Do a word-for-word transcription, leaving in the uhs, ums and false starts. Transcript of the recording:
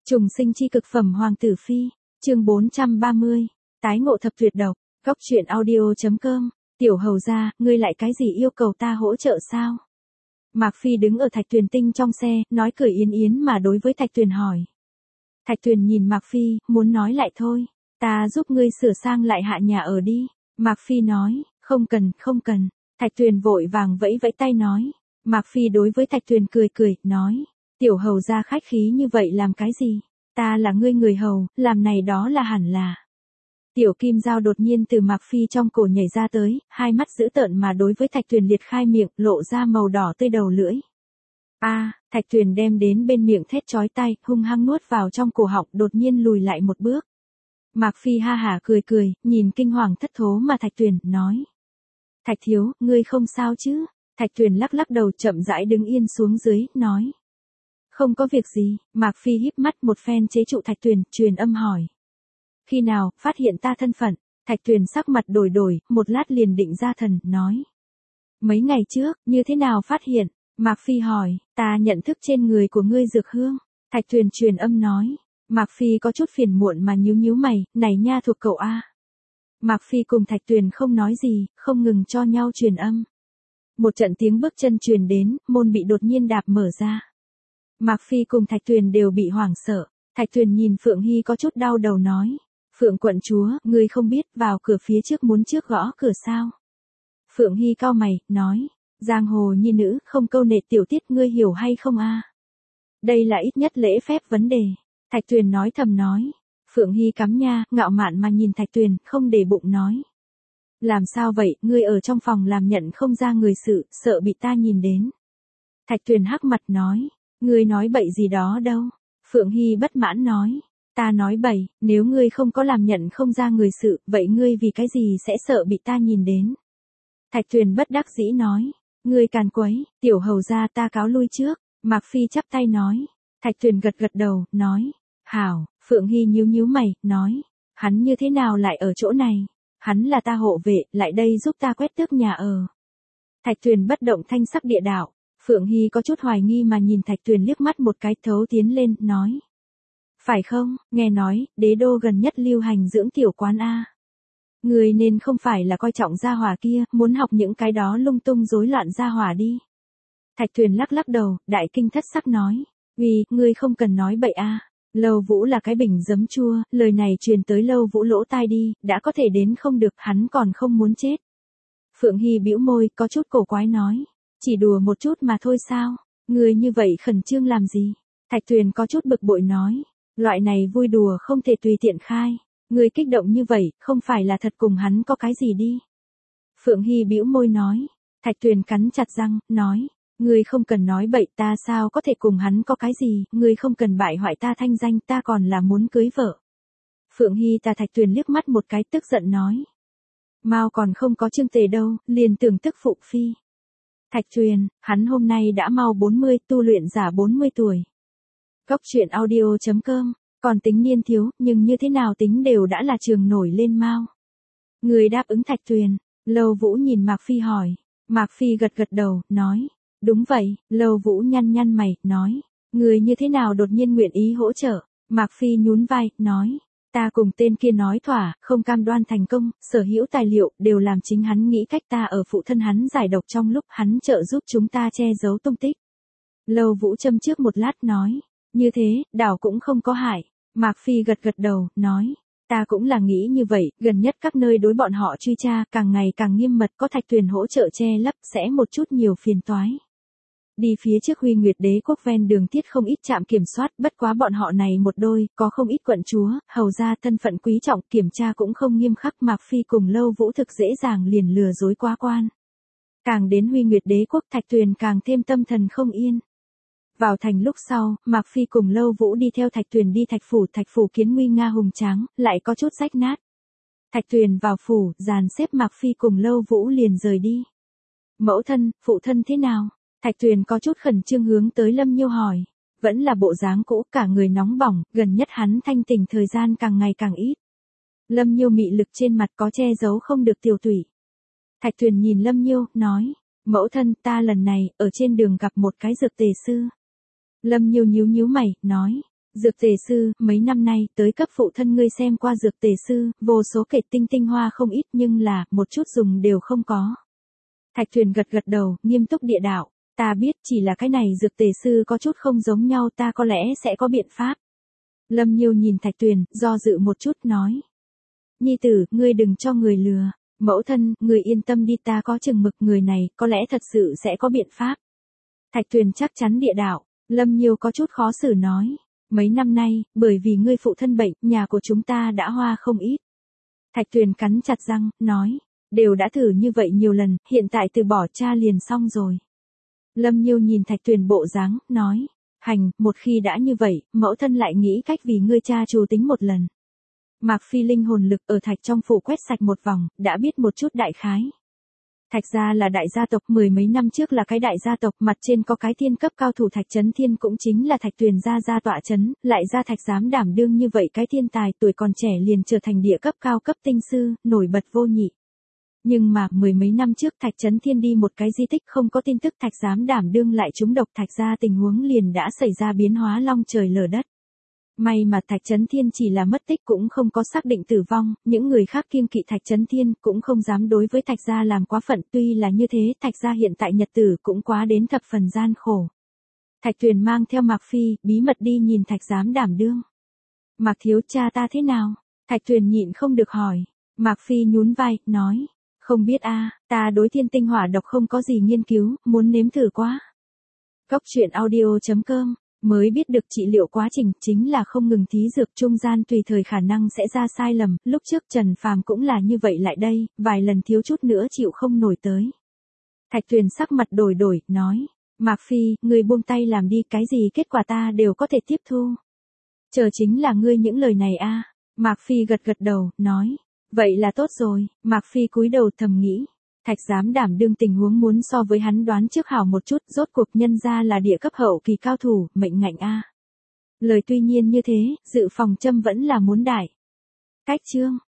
Trùng sinh chi cực phẩm Hoàng tử phi, chương bốn trăm ba mươi, tái ngộ thập tuyệt độc, góc truyện audio.com, tiểu hầu gia, ngươi lại cái gì yêu cầu ta hỗ trợ sao? Mạc Phi đứng ở Thạch Tuyền Tinh trong xe, nói cười yến yến mà đối với Thạch Tuyền hỏi. Thạch Tuyền nhìn Mạc Phi, muốn nói lại thôi, ta giúp ngươi sửa sang lại hạ nhà ở đi. Mạc Phi nói, không cần, không cần. Thạch Tuyền vội vàng vẫy vẫy tay nói. Mạc Phi đối với Thạch Tuyền cười cười, nói, tiểu hầu gia khách khí như vậy làm cái gì? Ta là ngươi người hầu, làm này đó là hẳn là. Tiểu kim dao đột nhiên từ Mạc Phi trong cổ nhảy ra tới, hai mắt dữ tợn mà đối với Thạch Tuyền liệt khai miệng, lộ ra màu đỏ tươi đầu lưỡi. A, Thạch Tuyền đem đến bên miệng thét chói tai, hung hăng nuốt vào trong cổ họng, đột nhiên lùi lại một bước. Mạc Phi ha hả cười cười, nhìn kinh hoàng thất thố mà Thạch Tuyền, nói. Thạch thiếu, ngươi không sao chứ? Thạch Tuyền lắc lắc đầu chậm rãi đứng yên xuống dưới, nói. Không có việc gì. Mạc Phi híp mắt một phen chế trụ Thạch Tuyền, truyền âm hỏi. Khi nào, phát hiện ta thân phận? Thạch Tuyền sắc mặt đổi đổi, một lát liền định ra thần, nói. Mấy ngày trước, như thế nào phát hiện? Mạc Phi hỏi, ta nhận thức trên người của ngươi dược hương. Thạch Tuyền truyền âm nói. Mạc Phi có chút phiền muộn mà nhíu nhíu mày, này nha thuộc cậu A. Mạc Phi cùng Thạch Tuyền không nói gì, không ngừng cho nhau truyền âm. Một trận tiếng bước chân truyền đến, môn bị đột nhiên đạp mở ra. Mạc Phi cùng Thạch Tuyền đều bị hoảng sợ. Thạch Tuyền nhìn Phượng Hy có chút đau đầu nói. Phượng quận chúa, ngươi không biết vào cửa phía trước muốn trước gõ cửa sao? Phượng Hy cau mày, nói. Giang hồ nhi nữ, không câu nệ tiểu tiết ngươi hiểu hay không a? Đây là ít nhất lễ phép vấn đề. Thạch Tuyền nói thầm nói. Phượng Hy cắm nha, ngạo mạn mà nhìn Thạch Tuyền, không để bụng nói. Làm sao vậy, ngươi ở trong phòng làm nhận không ra người sự, sợ bị ta nhìn đến. Thạch Tuyền hắc mặt nói. Ngươi nói bậy gì đó đâu. Phượng Hy bất mãn nói. Ta nói bậy, nếu ngươi không có làm nhận không ra người sự, vậy ngươi vì cái gì sẽ sợ bị ta nhìn đến. Thạch Tuyền bất đắc dĩ nói. Ngươi càn quấy, tiểu hầu gia ta cáo lui trước. Mạc Phi chắp tay nói. Thạch Tuyền gật gật đầu, nói. Hảo. Phượng Hy nhíu nhíu mày, nói. Hắn như thế nào lại ở chỗ này? Hắn là ta hộ vệ, lại đây giúp ta quét tước nhà ở. Thạch Tuyền bất động thanh sắc địa đạo. Phượng Hy có chút hoài nghi mà nhìn Thạch Tuyền liếc mắt một cái, thấu tiến lên, nói. Phải không, nghe nói, đế đô gần nhất lưu hành dưỡng tiểu quán A. Người nên không phải là coi trọng gia hỏa kia, muốn học những cái đó lung tung rối loạn gia hỏa đi. Thạch Tuyền lắc lắc đầu, đại kinh thất sắc nói. Vì, ngươi không cần nói bậy A. Lâu Vũ là cái bình giấm chua, lời này truyền tới Lâu Vũ lỗ tai đi, đã có thể đến không được, hắn còn không muốn chết. Phượng Hy bĩu môi, có chút cổ quái nói. Chỉ đùa một chút mà thôi sao? Ngươi như vậy khẩn trương làm gì? Thạch Tuyền có chút bực bội nói. Loại này vui đùa không thể tùy tiện khai. Ngươi kích động như vậy, không phải là thật cùng hắn có cái gì đi. Phượng Hy bĩu môi nói. Thạch Tuyền cắn chặt răng, nói. Ngươi không cần nói bậy, ta sao có thể cùng hắn có cái gì, ngươi không cần bại hoại ta thanh danh, ta còn là muốn cưới vợ. Phượng Hy ta Thạch Tuyền liếc mắt một cái, tức giận nói. Mao còn không có chương tề đâu, liền tưởng tức phụ phi. Thạch Tuyền, hắn hôm nay đã mau bốn mươi, tu luyện giả bốn mươi tuổi. Góc truyện audio.com, còn tính niên thiếu, nhưng như thế nào tính đều đã là trường nổi lên Mao. Người đáp ứng Thạch Tuyền. Lâu Vũ nhìn Mạc Phi hỏi. Mạc Phi gật gật đầu, nói. Đúng vậy. Lâu Vũ nhăn nhăn mày, nói. Người như thế nào đột nhiên nguyện ý hỗ trợ? Mạc Phi nhún vai, nói. Ta cùng tên kia nói thỏa, không cam đoan thành công, sở hữu tài liệu, đều làm chính hắn nghĩ cách ta ở phụ thân hắn giải độc trong lúc hắn trợ giúp chúng ta che giấu tung tích. Lâu Vũ châm trước một lát nói. Như thế, đảo cũng không có hại. Mạc Phi gật gật đầu, nói. Ta cũng là nghĩ như vậy, gần nhất các nơi đối bọn họ truy tra, càng ngày càng nghiêm mật, có Thạch Tuyền hỗ trợ che lấp, sẽ một chút nhiều phiền toái. Đi phía trước Huy Nguyệt đế quốc ven đường tiết không ít trạm kiểm soát, bất quá bọn họ này một đôi, có không ít quận chúa, hầu ra thân phận quý trọng, kiểm tra cũng không nghiêm khắc. Mạc Phi cùng Lâu Vũ thực dễ dàng liền lừa dối quá quan. Càng đến Huy Nguyệt đế quốc Thạch Tuyền càng thêm tâm thần không yên. Vào thành lúc sau, Mạc Phi cùng Lâu Vũ đi theo Thạch Tuyền đi Thạch phủ, Thạch phủ kiến nguy nga hùng tráng, lại có chút rách nát. Thạch Tuyền vào phủ, dàn xếp Mạc Phi cùng Lâu Vũ liền rời đi. Mẫu thân, phụ thân thế nào? Thạch Tuyền có chút khẩn trương hướng tới Lâm Nhiêu hỏi. Vẫn là bộ dáng cũ, cả người nóng bỏng, gần nhất hắn thanh tỉnh thời gian càng ngày càng ít. Lâm Nhiêu mị lực trên mặt có che giấu không được tiểu tủy. Thạch Tuyền nhìn Lâm Nhiêu, nói. Mẫu thân, ta lần này, ở trên đường gặp một cái dược tề sư. Lâm Nhiêu nhíu nhíu mày, nói. Dược tề sư, mấy năm nay, tới cấp phụ thân ngươi xem qua dược tề sư, vô số kệt tinh tinh hoa không ít nhưng là, một chút dùng đều không có. Thạch Tuyền gật gật đầu, nghiêm túc địa đạo, ta biết chỉ là cái này dược tề sư có chút không giống nhau ta có lẽ sẽ có biện pháp. Lâm Nhiêu nhìn Thạch Tuyền, do dự một chút nói. Nhi tử, ngươi đừng cho người lừa, mẫu thân, người yên tâm đi ta có chừng mực người này, có lẽ thật sự sẽ có biện pháp. Thạch Tuyền chắc chắn địa đạo, Lâm Nhiêu có chút khó xử nói. Mấy năm nay, bởi vì ngươi phụ thân bệnh, nhà của chúng ta đã hoa không ít. Thạch Tuyền cắn chặt răng, nói, đều đã thử như vậy nhiều lần, hiện tại từ bỏ cha liền xong rồi. Lâm Nhiêu nhìn Thạch Tuyền bộ dáng, nói, hành, một khi đã như vậy, mẫu thân lại nghĩ cách vì ngươi cha trù tính một lần. Mạc Phi linh hồn lực ở Thạch trong phủ quét sạch một vòng, đã biết một chút đại khái. Thạch gia là đại gia tộc, mười mấy năm trước là cái đại gia tộc, mặt trên có cái thiên cấp cao thủ Thạch Chấn Thiên cũng chính là Thạch Tuyền gia gia tọa chấn, lại ra Thạch dám đảm đương như vậy cái thiên tài tuổi còn trẻ liền trở thành địa cấp cao cấp tinh sư, nổi bật vô nhị. Nhưng mà, mười mấy năm trước Thạch Chấn Thiên đi một cái di tích không có tin tức Thạch dám đảm đương lại trúng độc Thạch gia tình huống liền đã xảy ra biến hóa long trời lở đất. May mà Thạch Chấn Thiên chỉ là mất tích cũng không có xác định tử vong, những người khác kiêng kỵ Thạch Chấn Thiên cũng không dám đối với Thạch gia làm quá phận, tuy là như thế Thạch gia hiện tại nhật tử cũng quá đến thập phần gian khổ. Thạch Tuyền mang theo Mạc Phi, bí mật đi nhìn Thạch dám đảm đương. Mạc thiếu cha ta thế nào? Thạch Tuyền nhịn không được hỏi. Mạc Phi nhún vai, nói, không biết a, ta đối thiên tinh hỏa độc không có gì nghiên cứu, muốn nếm thử quá. Cốc truyện audio chấm com mới biết được trị liệu quá trình chính là không ngừng thí dược trung gian tùy thời khả năng sẽ ra sai lầm, lúc trước Trần Phàm cũng là như vậy lại đây, vài lần thiếu chút nữa chịu không nổi tới. Thạch Tuyền sắc mặt đổi đổi, nói, Mạc Phi, ngươi buông tay làm đi, cái gì kết quả ta đều có thể tiếp thu. Chờ chính là ngươi những lời này a. Mạc Phi gật gật đầu, nói, vậy là tốt rồi. Mạc Phi cúi đầu thầm nghĩ. Thạch dám đảm đương tình huống muốn so với hắn đoán trước hảo một chút, rốt cuộc nhân ra là địa cấp hậu kỳ cao thủ, mệnh ngạnh a. Lời tuy nhiên như thế, dự phòng châm vẫn là muốn đại. Cách chương